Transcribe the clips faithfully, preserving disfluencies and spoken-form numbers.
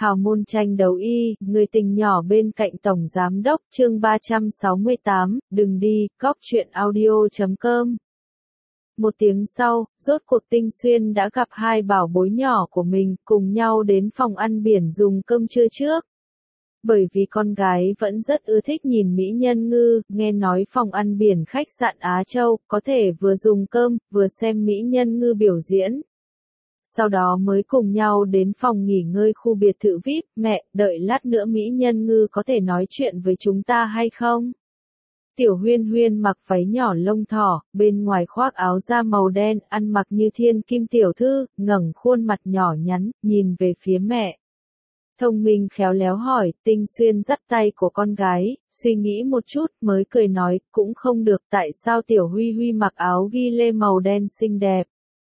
Hào môn tranh đấu y, người tình nhỏ bên cạnh Tổng Giám đốc, chương ba trăm sáu mươi tám, đừng đi, góc truyện audio chấm com. Một tiếng sau, rốt cuộc Tinh Xuyên đã gặp hai bảo bối nhỏ của mình, cùng nhau đến phòng ăn biển dùng cơm trưa trước. Bởi vì con gái vẫn rất ưa thích nhìn mỹ nhân ngư, nghe nói phòng ăn biển khách sạn Á Châu, có thể vừa dùng cơm, vừa xem mỹ nhân ngư biểu diễn. Sau đó mới cùng nhau đến phòng nghỉ ngơi khu biệt thự vi ai pi, mẹ, đợi lát nữa mỹ nhân ngư có thể nói chuyện với chúng ta hay không? Tiểu Huyên Huyên mặc váy nhỏ lông thỏ, bên ngoài khoác áo da màu đen, ăn mặc như thiên kim tiểu thư, ngẩng khuôn mặt nhỏ nhắn, nhìn về phía mẹ. Thông minh khéo léo hỏi, Tinh Xuyên dắt tay của con gái, suy nghĩ một chút mới cười nói, cũng không được, tại sao Tiểu Huy Huy mặc áo ghi lê màu đen xinh đẹp.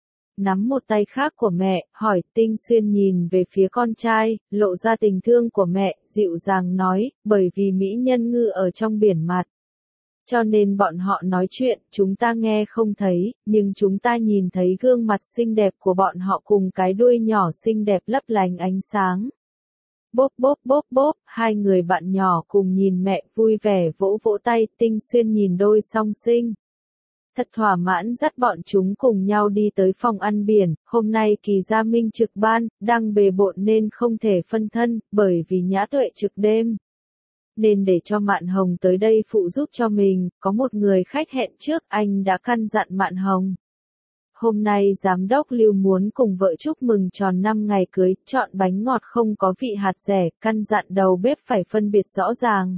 Nắm một tay khác của mẹ, hỏi, Tinh Xuyên nhìn về phía con trai, lộ ra tình thương của mẹ, dịu dàng nói, bởi vì mỹ nhân ngư ở trong biển mặt. Cho nên bọn họ nói chuyện, chúng ta nghe không thấy, nhưng chúng ta nhìn thấy gương mặt xinh đẹp của bọn họ cùng cái đuôi nhỏ xinh đẹp lấp lánh ánh sáng. Bốp bốp bốp bốp, hai người bạn nhỏ cùng nhìn mẹ vui vẻ vỗ vỗ tay, Tinh Xuyên nhìn đôi song sinh. Thật thỏa mãn dắt bọn chúng cùng nhau đi tới phòng ăn biển, hôm nay Kỳ Gia Minh trực ban, đang bề bộn nên không thể phân thân, bởi vì Nhã Tuệ trực đêm. Nên để cho Mạn Hồng tới đây phụ giúp cho mình, có một người khách hẹn trước, anh đã căn dặn Mạn Hồng. Hôm nay Giám đốc Lưu muốn cùng vợ chúc mừng tròn năm ngày cưới, chọn bánh ngọt không có vị hạt dẻ, căn dặn đầu bếp phải phân biệt rõ ràng.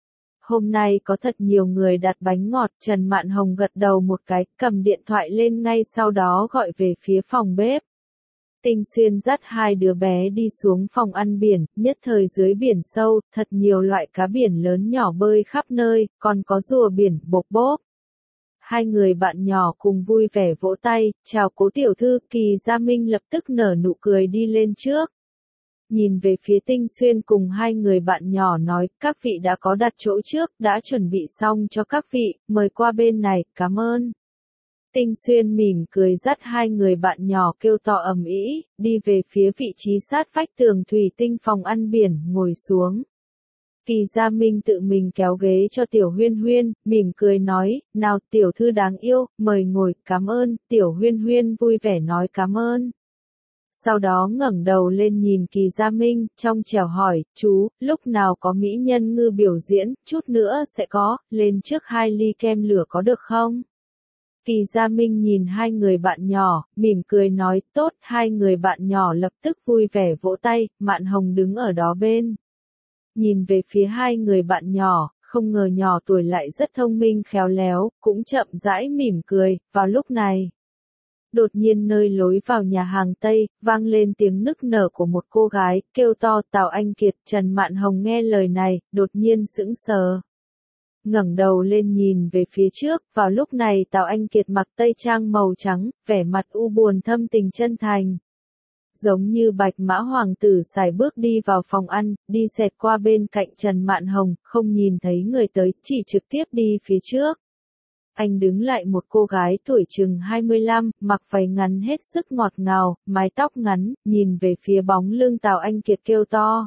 Hôm nay có thật nhiều người đặt bánh ngọt, Trần Mạn Hồng gật đầu một cái, cầm điện thoại lên ngay sau đó gọi về phía phòng bếp. Tinh Xuyên dắt hai đứa bé đi xuống phòng ăn biển, nhất thời dưới biển sâu, thật nhiều loại cá biển lớn nhỏ bơi khắp nơi, còn có rùa biển, bộp bốp. Hai người bạn nhỏ cùng vui vẻ vỗ tay, chào Cố tiểu thư, Kỳ Gia Minh lập tức nở nụ cười đi lên trước. Nhìn về phía Tinh Xuyên cùng hai người bạn nhỏ nói, các vị đã có đặt chỗ trước, đã chuẩn bị xong cho các vị, mời qua bên này, cảm ơn. Tinh Xuyên mỉm cười dắt hai người bạn nhỏ kêu to ầm ĩ, đi về phía vị trí sát vách tường thủy tinh phòng ăn biển, ngồi xuống. Kỳ Gia Minh tự mình kéo ghế cho Tiểu Huyên Huyên, mỉm cười nói, nào tiểu thư đáng yêu, mời ngồi, cảm ơn, Tiểu Huyên Huyên vui vẻ nói cảm ơn. Sau đó ngẩng đầu lên nhìn Kỳ Gia Minh, trong trẻo hỏi, chú, lúc nào có mỹ nhân ngư biểu diễn, chút nữa sẽ có, lên trước hai ly kem lửa có được không? Kỳ Gia Minh nhìn hai người bạn nhỏ, mỉm cười nói, tốt, hai người bạn nhỏ lập tức vui vẻ vỗ tay, Mạn Hồng đứng ở đó bên. Nhìn về phía hai người bạn nhỏ, không ngờ nhỏ tuổi lại rất thông minh khéo léo, cũng chậm rãi mỉm cười, vào lúc này. Đột nhiên nơi lối vào nhà hàng Tây, vang lên tiếng nức nở của một cô gái, kêu to, Tào Anh Kiệt. Trần Mạn Hồng nghe lời này, đột nhiên sững sờ. Ngẩng đầu lên nhìn về phía trước, vào lúc này Tào Anh Kiệt mặc tây trang màu trắng, vẻ mặt u buồn thâm tình chân thành. Giống như bạch mã hoàng tử sải bước đi vào phòng ăn, đi xẹt qua bên cạnh Trần Mạn Hồng, không nhìn thấy người tới, chỉ trực tiếp đi phía trước. Anh đứng lại một cô gái tuổi chừng hai mươi lăm, mặc váy ngắn hết sức ngọt ngào, mái tóc ngắn, nhìn về phía bóng lưng Tào Anh Kiệt kêu to.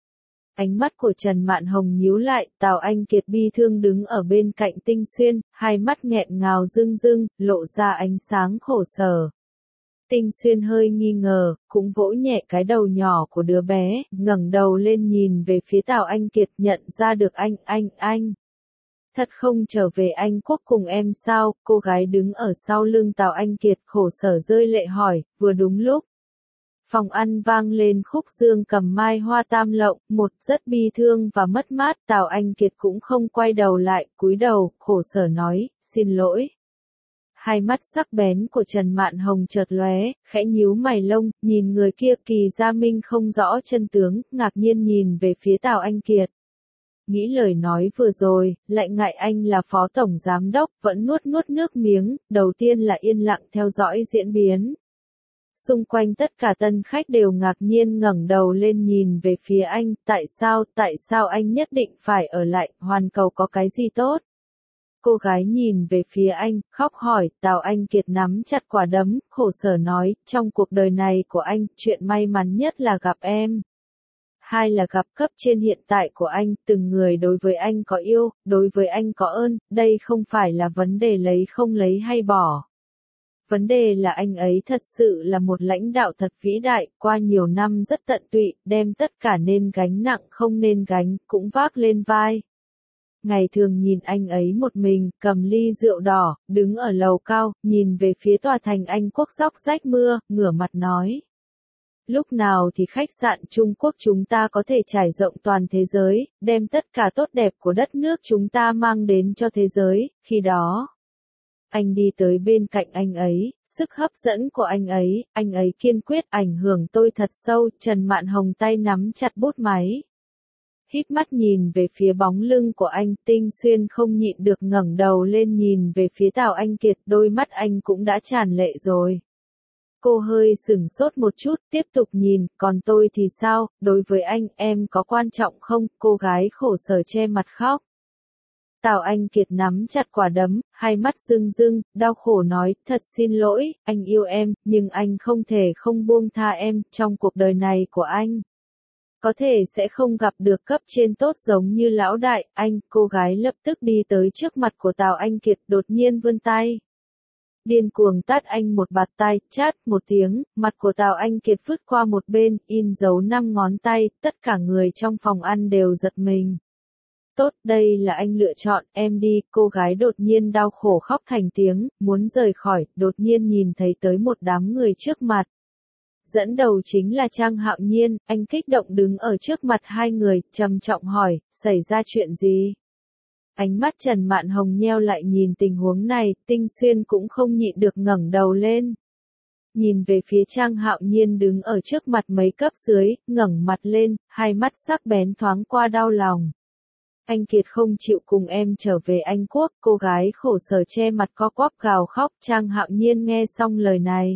Ánh mắt của Trần Mạn Hồng nhíu lại, Tào Anh Kiệt bi thương đứng ở bên cạnh Tinh Xuyên, hai mắt nghẹn ngào rưng rưng, lộ ra ánh sáng khổ sở. Tinh Xuyên hơi nghi ngờ, cũng vỗ nhẹ cái đầu nhỏ của đứa bé, ngẩng đầu lên nhìn về phía Tào Anh Kiệt, nhận ra được anh, anh, anh. Thật không trở về Anh Quốc cùng em sao? Cô gái đứng ở sau lưng Tào Anh Kiệt khổ sở rơi lệ hỏi, vừa đúng lúc. Phòng ăn vang lên khúc Dương Cầm Mai Hoa Tam Lộng, một rất bi thương và mất mát, Tào Anh Kiệt cũng không quay đầu lại, cúi đầu, khổ sở nói, xin lỗi. Hai mắt sắc bén của Trần Mạn Hồng chợt lóe, khẽ nhíu mày lông, nhìn người kia. Kỳ Gia Minh không rõ chân tướng, ngạc nhiên nhìn về phía Tào Anh Kiệt. Nghĩ lời nói vừa rồi, lại ngại anh là phó tổng giám đốc, vẫn nuốt nuốt nước miếng, đầu tiên là yên lặng theo dõi diễn biến. Xung quanh tất cả tân khách đều ngạc nhiên ngẩng đầu lên nhìn về phía anh, tại sao, tại sao anh nhất định phải ở lại, hoàn cầu có cái gì tốt? Cô gái nhìn về phía anh, khóc hỏi, Tào Anh Kiệt nắm chặt quả đấm, khổ sở nói, trong cuộc đời này của anh, chuyện may mắn nhất là gặp em. hai là gặp cấp trên hiện tại của anh, từng người đối với anh có yêu, đối với anh có ơn, đây không phải là vấn đề lấy không lấy hay bỏ. Vấn đề là anh ấy thật sự là một lãnh đạo thật vĩ đại, qua nhiều năm rất tận tụy, đem tất cả nên gánh nặng không nên gánh, cũng vác lên vai. Ngày thường nhìn anh ấy một mình, cầm ly rượu đỏ, đứng ở lầu cao, nhìn về phía tòa thành Anh Quốc róc rách mưa, ngửa mặt nói. Lúc nào thì khách sạn Trung Quốc chúng ta có thể trải rộng toàn thế giới, đem tất cả tốt đẹp của đất nước chúng ta mang đến cho thế giới, khi đó. Anh đi tới bên cạnh anh ấy, sức hấp dẫn của anh ấy, anh ấy kiên quyết ảnh hưởng tôi thật sâu, Trần Mạn Hồng tay nắm chặt bút máy. Híp mắt nhìn về phía bóng lưng của anh, Tinh Xuyên không nhịn được ngẩng đầu lên nhìn về phía Tào Anh Kiệt, đôi mắt anh cũng đã tràn lệ rồi. Cô hơi sửng sốt một chút, tiếp tục nhìn, còn tôi thì sao, đối với anh, em có quan trọng không, cô gái khổ sở che mặt khóc. Tào Anh Kiệt nắm chặt quả đấm, hai mắt rưng rưng, đau khổ nói, thật xin lỗi, anh yêu em, nhưng anh không thể không buông tha em, trong cuộc đời này của anh. Có thể sẽ không gặp được cấp trên tốt giống như lão đại, anh, cô gái lập tức đi tới trước mặt của Tào Anh Kiệt, đột nhiên vươn tay. Điên cuồng tát anh một bạt tay, chát một tiếng, mặt của Tào Anh Kiệt vứt qua một bên, in dấu năm ngón tay, tất cả người trong phòng ăn đều giật mình. Tốt, đây là anh lựa chọn, em đi, cô gái đột nhiên đau khổ khóc thành tiếng, muốn rời khỏi, đột nhiên nhìn thấy tới một đám người trước mặt. Dẫn đầu chính là Trang Hạo Nhiên, anh kích động đứng ở trước mặt hai người, trầm trọng hỏi, xảy ra chuyện gì? Ánh mắt Trần Mạn Hồng nheo lại nhìn tình huống này, Tinh Xuyên cũng không nhịn được ngẩng đầu lên. Nhìn về phía Trang Hạo Nhiên đứng ở trước mặt mấy cấp dưới, ngẩng mặt lên, hai mắt sắc bén thoáng qua đau lòng. Anh Kiệt không chịu cùng em trở về Anh Quốc, cô gái khổ sở che mặt co quắp gào khóc, Trang Hạo Nhiên nghe xong lời này.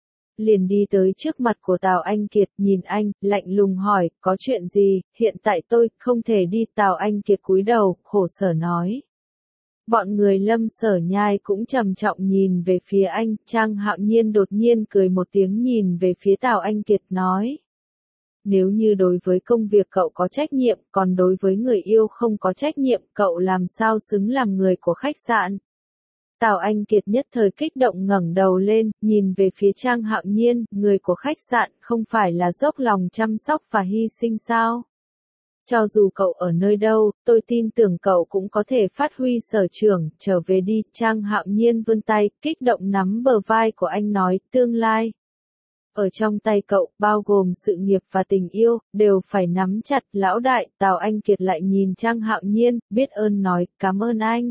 Liền đi tới trước mặt của Tào Anh Kiệt, nhìn anh, lạnh lùng hỏi, có chuyện gì, hiện tại tôi không thể đi, Tào Anh Kiệt cúi đầu, khổ sở nói. Bọn người Lâm Sở Nhai cũng trầm trọng nhìn về phía anh, Trang Hạo Nhiên đột nhiên cười một tiếng nhìn về phía Tào Anh Kiệt nói. Nếu như đối với công việc cậu có trách nhiệm, còn đối với người yêu không có trách nhiệm, cậu làm sao xứng làm người của khách sạn? Tào Anh Kiệt nhất thời kích động ngẩng đầu lên, nhìn về phía Trang Hạo Nhiên, người của khách sạn, không phải là dốc lòng chăm sóc và hy sinh sao? Cho dù cậu ở nơi đâu, tôi tin tưởng cậu cũng có thể phát huy sở trường, trở về đi, Trang Hạo Nhiên vươn tay, kích động nắm bờ vai của anh nói, tương lai. Ở trong tay cậu, bao gồm sự nghiệp và tình yêu, đều phải nắm chặt, lão đại, Tào Anh Kiệt lại nhìn Trang Hạo Nhiên, biết ơn nói, cảm ơn anh.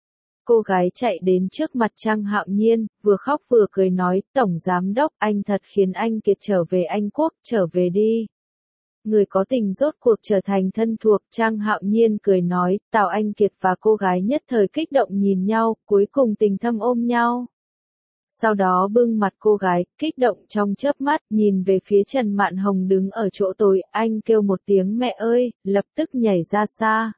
Cô gái chạy đến trước mặt Trang Hạo Nhiên, vừa khóc vừa cười nói, Tổng Giám Đốc, anh thật khiến anh Kiệt trở về Anh Quốc, trở về đi. Người có tình rốt cuộc trở thành thân thuộc, Trang Hạo Nhiên cười nói, Tào Anh Kiệt và cô gái nhất thời kích động nhìn nhau, cuối cùng tình thâm ôm nhau. Sau đó bưng mặt cô gái, kích động trong chớp mắt, nhìn về phía Trần Mạn Hồng đứng ở chỗ tối, anh kêu một tiếng mẹ ơi, lập tức nhảy ra xa.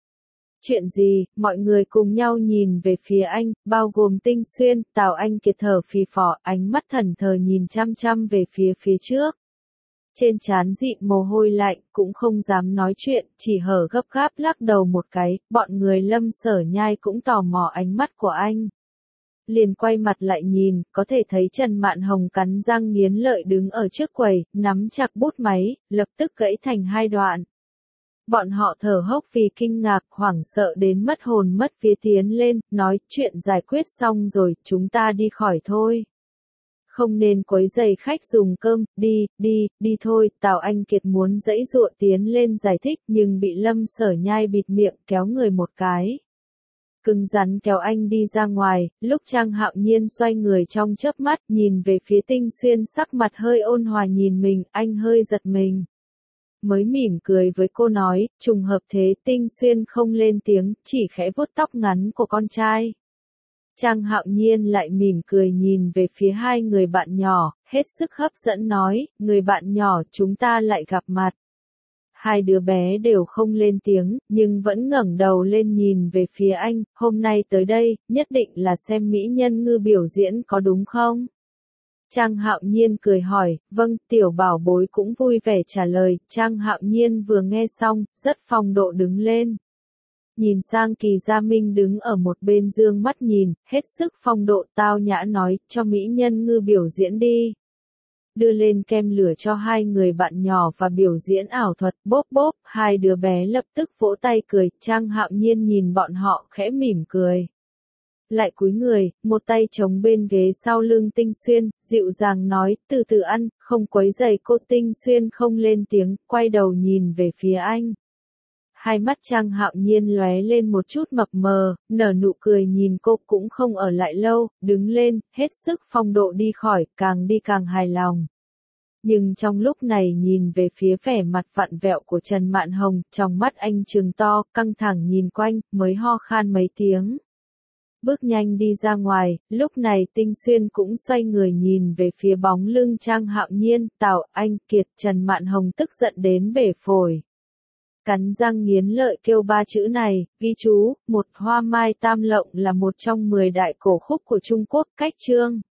Chuyện gì, mọi người cùng nhau nhìn về phía anh, bao gồm Tinh Xuyên, Tào Anh Kiệt thở phì phò, ánh mắt thần thờ nhìn chăm chăm về phía phía trước. Trên trán dịn mồ hôi lạnh, cũng không dám nói chuyện, chỉ hở gấp gáp lắc đầu một cái, bọn người Lâm Sở Nhai cũng tò mò ánh mắt của anh. Liền quay mặt lại nhìn, có thể thấy Trần Mạn Hồng cắn răng nghiến lợi đứng ở trước quầy, nắm chặt bút máy, lập tức gãy thành hai đoạn. Bọn họ thở hốc vì kinh ngạc, hoảng sợ đến mất hồn mất vía tiến lên, nói chuyện giải quyết xong rồi, chúng ta đi khỏi thôi. Không nên quấy rầy khách dùng cơm, đi, đi, đi thôi, Tào Anh Kiệt muốn giãy giụa tiến lên giải thích nhưng bị Lâm Sở Nhai bịt miệng kéo người một cái. Cứng rắn kéo anh đi ra ngoài, lúc Trang Hạo Nhiên xoay người trong chớp mắt nhìn về phía Tinh Xuyên sắc mặt hơi ôn hòa nhìn mình, anh hơi giật mình. Mới mỉm cười với cô nói, trùng hợp thế, Tinh Xuyên không lên tiếng, chỉ khẽ vuốt tóc ngắn của con trai. Trang Hạo Nhiên lại mỉm cười nhìn về phía hai người bạn nhỏ, hết sức hấp dẫn nói, người bạn nhỏ chúng ta lại gặp mặt. Hai đứa bé đều không lên tiếng, nhưng vẫn ngẩng đầu lên nhìn về phía anh, hôm nay tới đây, nhất định là xem mỹ nhân ngư biểu diễn có đúng không? Trang Hạo Nhiên cười hỏi, vâng, tiểu bảo bối cũng vui vẻ trả lời. Trang Hạo Nhiên vừa nghe xong, rất phong độ đứng lên. Nhìn sang Kỳ Gia Minh đứng ở một bên dương mắt nhìn, hết sức phong độ tao nhã nói, cho mỹ nhân ngư biểu diễn đi. Đưa lên kem lửa cho hai người bạn nhỏ và biểu diễn ảo thuật, bốp bốp, hai đứa bé lập tức vỗ tay cười, Trang Hạo Nhiên nhìn bọn họ khẽ mỉm cười. Lại cúi người, một tay chống bên ghế sau lưng Tinh Xuyên, dịu dàng nói, từ từ ăn, không quấy rầy cô. Tinh Xuyên không lên tiếng, quay đầu nhìn về phía anh. Hai mắt Trang Hạo Nhiên lóe lên một chút mập mờ, nở nụ cười nhìn cô cũng không ở lại lâu, đứng lên, hết sức phong độ đi khỏi, càng đi càng hài lòng. Nhưng trong lúc này nhìn về phía vẻ mặt vặn vẹo của Trần Mạn Hồng, trong mắt anh trừng to, căng thẳng nhìn quanh, mới ho khan mấy tiếng. Bước nhanh đi ra ngoài, lúc này Tinh Xuyên cũng xoay người nhìn về phía bóng lưng Trang Hạo Nhiên, Tào Anh Kiệt. Trần Mạn Hồng tức giận đến bể phổi. Cắn răng nghiến lợi kêu ba chữ này, ghi chú, một hoa mai tam lộng là một trong mười đại cổ khúc của Trung Quốc, cách chương.